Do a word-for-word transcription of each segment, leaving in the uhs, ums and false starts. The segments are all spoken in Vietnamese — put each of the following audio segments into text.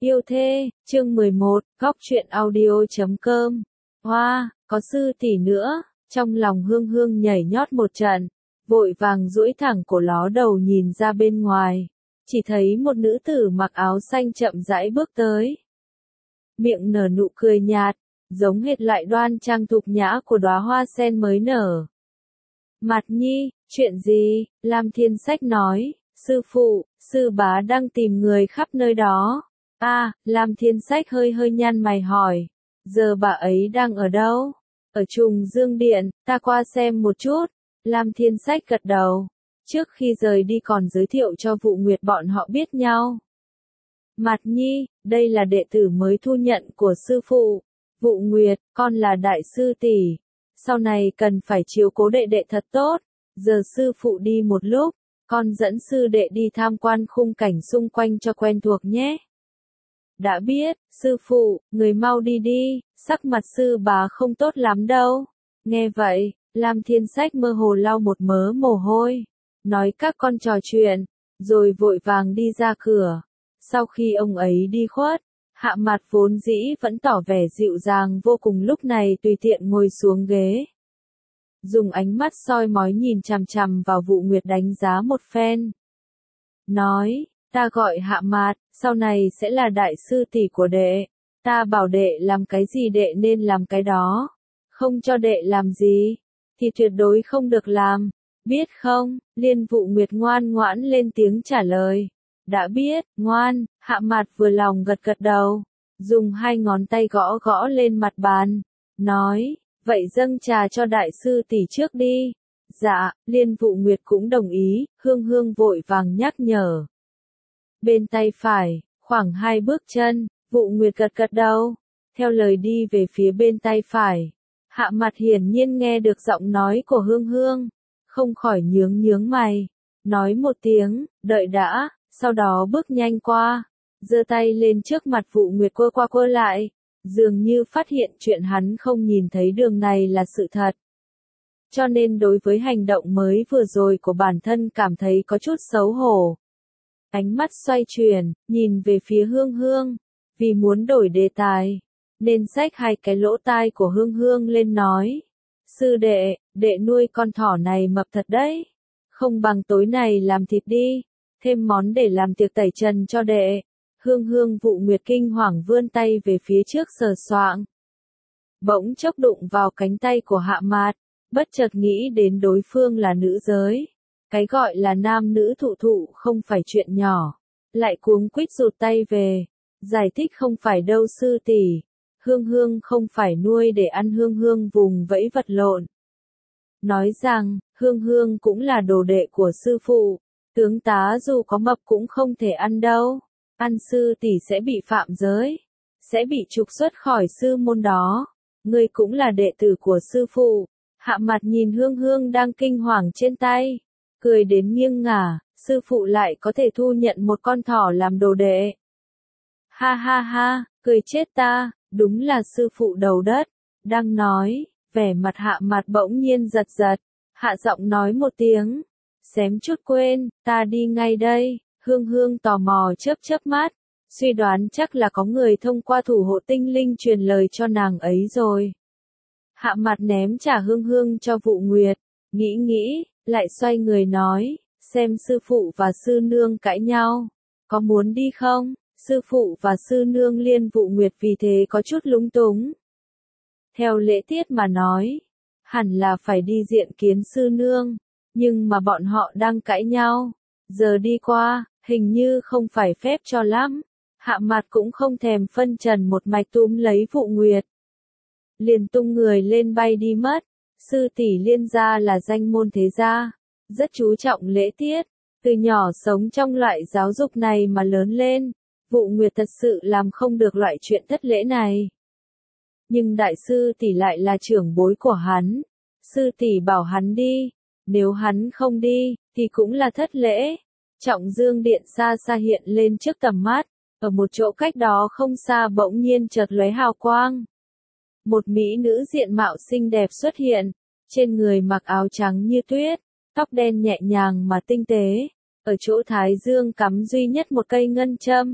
Yêu thê, chương mười một, góc truyện audio chấm com. Hoa, có sư tỷ nữa, trong lòng Hương Hương nhảy nhót một trận, vội vàng duỗi thẳng cổ ló đầu nhìn ra bên ngoài, chỉ thấy một nữ tử mặc áo xanh chậm rãi bước tới. Miệng nở nụ cười nhạt, giống hệt lại đoan trang thục nhã của đóa hoa sen mới nở. Mạt Nhi, chuyện gì? Lam Thiên Sách nói, sư phụ, sư bá đang tìm người khắp nơi đó. A, à, Lam Thiên Sách hơi hơi nhăn mày hỏi, giờ bà ấy đang ở đâu? Ở Trùng Dương Điện, ta qua xem một chút. Lam Thiên Sách gật đầu, trước khi rời đi còn giới thiệu cho Vụ Nguyệt bọn họ biết nhau. Mạt Nhi, đây là đệ tử mới thu nhận của sư phụ. Vụ Nguyệt, con là đại sư tỷ, sau này cần phải chiếu cố đệ đệ thật tốt. Giờ sư phụ đi một lúc, con dẫn sư đệ đi tham quan khung cảnh xung quanh cho quen thuộc nhé. Đã biết, sư phụ, người mau đi đi, sắc mặt sư bá không tốt lắm đâu. Nghe vậy, Lam Thiên Sách mơ hồ lau một mớ mồ hôi, nói các con trò chuyện, rồi vội vàng đi ra cửa. Sau khi ông ấy đi khuất, Hạ Mạt vốn dĩ vẫn tỏ vẻ dịu dàng vô cùng lúc này tùy tiện ngồi xuống ghế. Dùng ánh mắt soi mói nhìn chằm chằm vào Vụ Nguyệt đánh giá một phen. Nói, ta gọi Hạ Mạt, sau này sẽ là đại sư tỷ của đệ. Ta bảo đệ làm cái gì đệ nên làm cái đó. Không cho đệ làm gì, thì tuyệt đối không được làm. Biết không? Liên Vụ Nguyệt ngoan ngoãn lên tiếng trả lời. Đã biết, ngoan. Hạ Mạt vừa lòng gật gật đầu, dùng hai ngón tay gõ gõ lên mặt bàn, nói, vậy dâng trà cho đại sư tỷ trước đi. Dạ, Liên Vụ Nguyệt cũng đồng ý, Hương Hương vội vàng nhắc nhở. Bên tay phải, khoảng hai bước chân, Vụ Nguyệt gật gật đầu, theo lời đi về phía bên tay phải. Hạ Mạt hiển nhiên nghe được giọng nói của Hương Hương, không khỏi nhướng nhướng mày, nói một tiếng, đợi đã, sau đó bước nhanh qua, giơ tay lên trước mặt Vụ Nguyệt quơ qua quơ lại, dường như phát hiện chuyện hắn không nhìn thấy đường này là sự thật. Cho nên đối với hành động mới vừa rồi của bản thân cảm thấy có chút xấu hổ. Ánh mắt xoay chuyển, nhìn về phía Hương Hương, vì muốn đổi đề tài, nên xách hai cái lỗ tai của Hương Hương lên nói. Sư đệ, đệ nuôi con thỏ này mập thật đấy. Không bằng tối này làm thịt đi, thêm món để làm tiệc tẩy trần cho đệ. Hương Hương Vụ Nguyệt kinh hoàng vươn tay về phía trước sờ soạng. Bỗng chốc đụng vào cánh tay của Hạ Mạt, bất chợt nghĩ đến đối phương là nữ giới. Cái gọi là nam nữ thụ thụ không phải chuyện nhỏ. Lại cuống quýt rụt tay về, giải thích không phải đâu sư tỷ. Hương Hương không phải nuôi để ăn. Hương Hương vùng vẫy vật lộn, nói rằng, Hương Hương cũng là đồ đệ của sư phụ. Tướng tá dù có mập cũng không thể ăn đâu. Ăn sư tỷ sẽ bị phạm giới, sẽ bị trục xuất khỏi sư môn đó. Ngươi cũng là đệ tử của sư phụ. Hạ Mạt nhìn Hương Hương đang kinh hoàng trên tay, cười đến nghiêng ngả, sư phụ lại có thể thu nhận một con thỏ làm đồ đệ. Ha ha ha, cười chết ta, đúng là sư phụ đầu đất. Đang nói, vẻ mặt Hạ Mạt bỗng nhiên giật giật, hạ giọng nói một tiếng, xém chút quên, ta đi ngay đây. Hương Hương tò mò chớp chớp mắt, suy đoán chắc là có người thông qua thủ hộ tinh linh truyền lời cho nàng ấy rồi. Hạ Mạt ném trả Hương Hương cho Vụ Nguyệt, nghĩ nghĩ, lại xoay người nói, xem sư phụ và sư nương cãi nhau, có muốn đi không? Sư phụ và sư nương Liên Vụ Nguyệt vì thế có chút lúng túng. Theo lễ tiết mà nói, hẳn là phải đi diện kiến sư nương, nhưng mà bọn họ đang cãi nhau, giờ đi qua, hình như không phải phép cho lắm. Hạ Mạt cũng không thèm phân trần một mạch túm lấy Vụ Nguyệt, liền tung người lên bay đi mất. Sư tỷ Liên gia là danh môn thế gia, rất chú trọng lễ tiết, từ nhỏ sống trong loại giáo dục này mà lớn lên. Vụ Nguyệt thật sự làm không được loại chuyện thất lễ này. Nhưng đại sư tỷ lại là trưởng bối của hắn, sư tỷ bảo hắn đi, nếu hắn không đi, thì cũng là thất lễ. Trọng Dương Điện xa xa hiện lên trước tầm mắt, ở một chỗ cách đó không xa bỗng nhiên chợt lóe hào quang. Một mỹ nữ diện mạo xinh đẹp xuất hiện, trên người mặc áo trắng như tuyết, tóc đen nhẹ nhàng mà tinh tế, ở chỗ thái dương cắm duy nhất một cây ngân châm,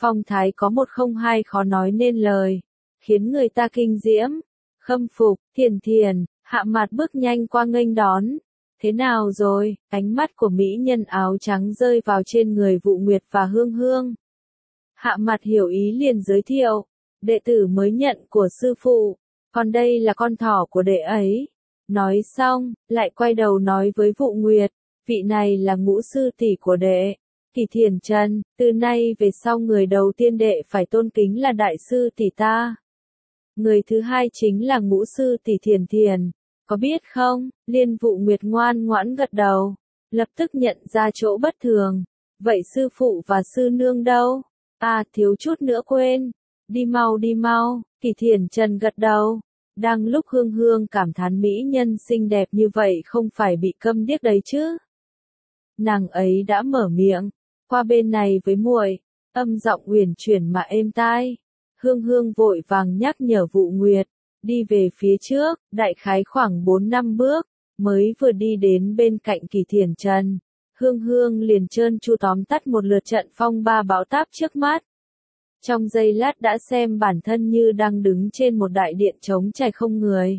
phong thái có một không hai khó nói nên lời, khiến người ta kinh diễm, khâm phục. Thiền Thiền, Hạ Mạt bước nhanh qua nghênh đón. Thế nào rồi? Ánh mắt của mỹ nhân áo trắng rơi vào trên người Vụ Nguyệt và Hương Hương. Hạ Mạt hiểu ý liền giới thiệu, đệ tử mới nhận của sư phụ, còn đây là con thỏ của đệ ấy. Nói xong, lại quay đầu nói với Vụ Nguyệt, vị này là ngũ sư tỷ của đệ, Kỳ Thiền Trần, từ nay về sau người đầu tiên đệ phải tôn kính là đại sư tỷ ta. Người thứ hai chính là ngũ sư tỷ Thiền Thiền, có biết không? Liên Vụ Nguyệt ngoan ngoãn gật đầu, lập tức nhận ra chỗ bất thường. Vậy sư phụ và sư nương đâu? À, thiếu chút nữa quên. Đi mau đi mau, Kỳ Thiền Trần gật đầu. Đang lúc Hương Hương cảm thán mỹ nhân xinh đẹp như vậy không phải bị câm điếc đấy chứ. Nàng ấy đã mở miệng, qua bên này với muội, âm giọng uyển chuyển mà êm tai. Hương Hương vội vàng nhắc nhở Vụ Nguyệt, đi về phía trước, đại khái khoảng bốn năm bước, mới vừa đi đến bên cạnh Kỳ Thiền Trần. Hương Hương liền trơn tru tóm tắt một lượt trận phong ba bão táp trước mắt. Trong giây lát đã xem bản thân như đang đứng trên một đại điện trống trải không người.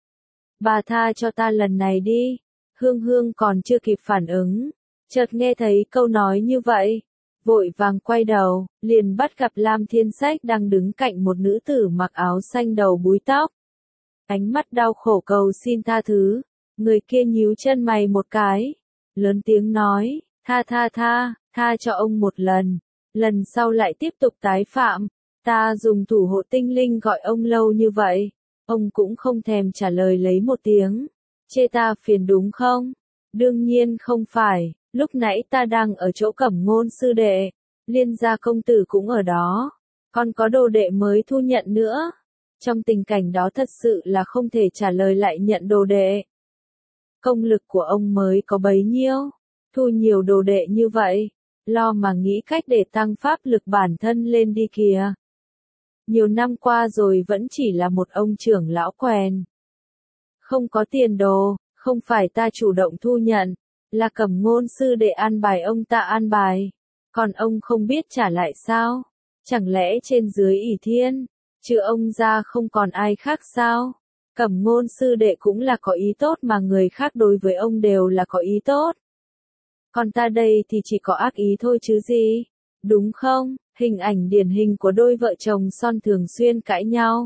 Bà tha cho ta lần này đi. Hương Hương còn chưa kịp phản ứng, chợt nghe thấy câu nói như vậy, vội vàng quay đầu, liền bắt gặp Lam Thiên Sách đang đứng cạnh một nữ tử mặc áo xanh đầu búi tóc. Ánh mắt đau khổ cầu xin tha thứ, người kia nhíu chân mày một cái, lớn tiếng nói, tha tha tha, tha cho ông một lần, lần sau lại tiếp tục tái phạm, ta dùng thủ hộ tinh linh gọi ông lâu như vậy, ông cũng không thèm trả lời lấy một tiếng, chê ta phiền đúng không? Đương nhiên không phải, lúc nãy ta đang ở chỗ Cẩm Ngôn sư đệ, Liên gia công tử cũng ở đó, còn có đồ đệ mới thu nhận nữa. Trong tình cảnh đó thật sự là không thể trả lời lại nhận đồ đệ. Công lực của ông mới có bấy nhiêu, thu nhiều đồ đệ như vậy, lo mà nghĩ cách để tăng pháp lực bản thân lên đi kìa. Nhiều năm qua rồi vẫn chỉ là một ông trưởng lão quèn. Không có tiền đồ, không phải ta chủ động thu nhận, là Cẩm Ngôn sư đệ an bài ông ta an bài, còn ông không biết trả lại sao? Chẳng lẽ trên dưới ỷ thiên, chứ ông ra không còn ai khác sao? Cẩm Ngôn sư đệ cũng là có ý tốt mà người khác đối với ông đều là có ý tốt. Còn ta đây thì chỉ có ác ý thôi chứ gì, đúng không? Hình ảnh điển hình của đôi vợ chồng son thường xuyên cãi nhau.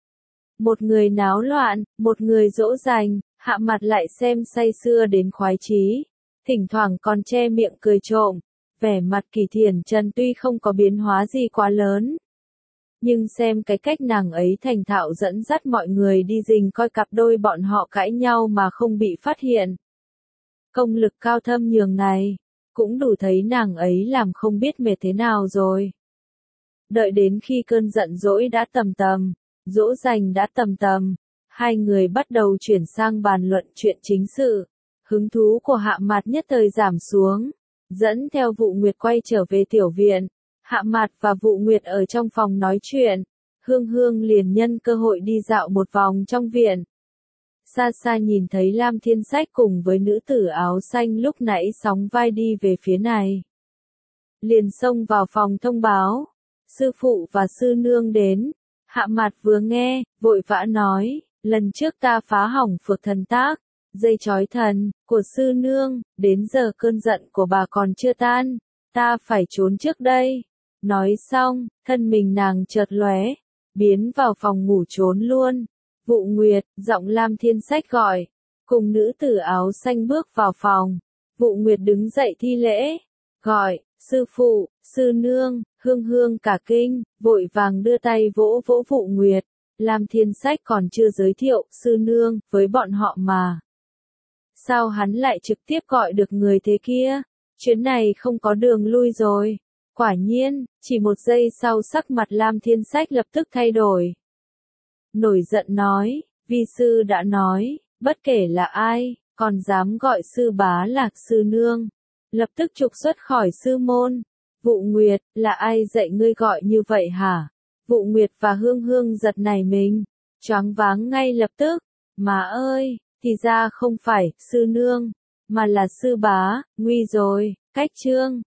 Một người náo loạn, một người dỗ dành, Hạ Mạt lại xem say sưa đến khoái chí, thỉnh thoảng còn che miệng cười trộm. Vẻ mặt Kỳ Thiền Trần tuy không có biến hóa gì quá lớn, nhưng xem cái cách nàng ấy thành thạo dẫn dắt mọi người đi rình coi cặp đôi bọn họ cãi nhau mà không bị phát hiện. Công lực cao thâm nhường này, cũng đủ thấy nàng ấy làm không biết mệt thế nào rồi. Đợi đến khi cơn giận dỗi đã tầm tầm, dỗ dành đã tầm tầm, hai người bắt đầu chuyển sang bàn luận chuyện chính sự. Hứng thú của Hạ Mạt nhất thời giảm xuống, dẫn theo Vụ Nguyệt quay trở về tiểu viện. Hạ Mạt và Vụ Nguyệt ở trong phòng nói chuyện, Hương Hương liền nhân cơ hội đi dạo một vòng trong viện. Xa xa nhìn thấy Lam Thiên Sách cùng với nữ tử áo xanh lúc nãy sóng vai đi về phía này. Liền xông vào phòng thông báo, sư phụ và sư nương đến. Hạ Mạt vừa nghe, vội vã nói, lần trước ta phá hỏng phược thần tác, dây chói thần, của sư nương, đến giờ cơn giận của bà còn chưa tan, ta phải trốn trước đây. Nói xong, thân mình nàng chợt lóe, biến vào phòng ngủ trốn luôn. Vụ Nguyệt, giọng Lam Thiên Sách gọi, cùng nữ tử áo xanh bước vào phòng. Vụ Nguyệt đứng dậy thi lễ, gọi, sư phụ, sư nương. Hương Hương cả kinh, vội vàng đưa tay vỗ vỗ Vụ Nguyệt. Lam Thiên Sách còn chưa giới thiệu sư nương với bọn họ mà. Sao hắn lại trực tiếp gọi được người thế kia? Chuyến này không có đường lui rồi. Quả nhiên, chỉ một giây sau sắc mặt Lam Thiên Sách lập tức thay đổi. Nổi giận nói, vi sư đã nói, bất kể là ai, còn dám gọi sư bá là sư nương, lập tức trục xuất khỏi sư môn. Vụ Nguyệt, là ai dạy ngươi gọi như vậy hả? Vụ Nguyệt và Hương Hương giật nảy mình, choáng váng ngay lập tức. Má ơi, thì ra không phải sư nương, mà là sư bá, nguy rồi. Cách chương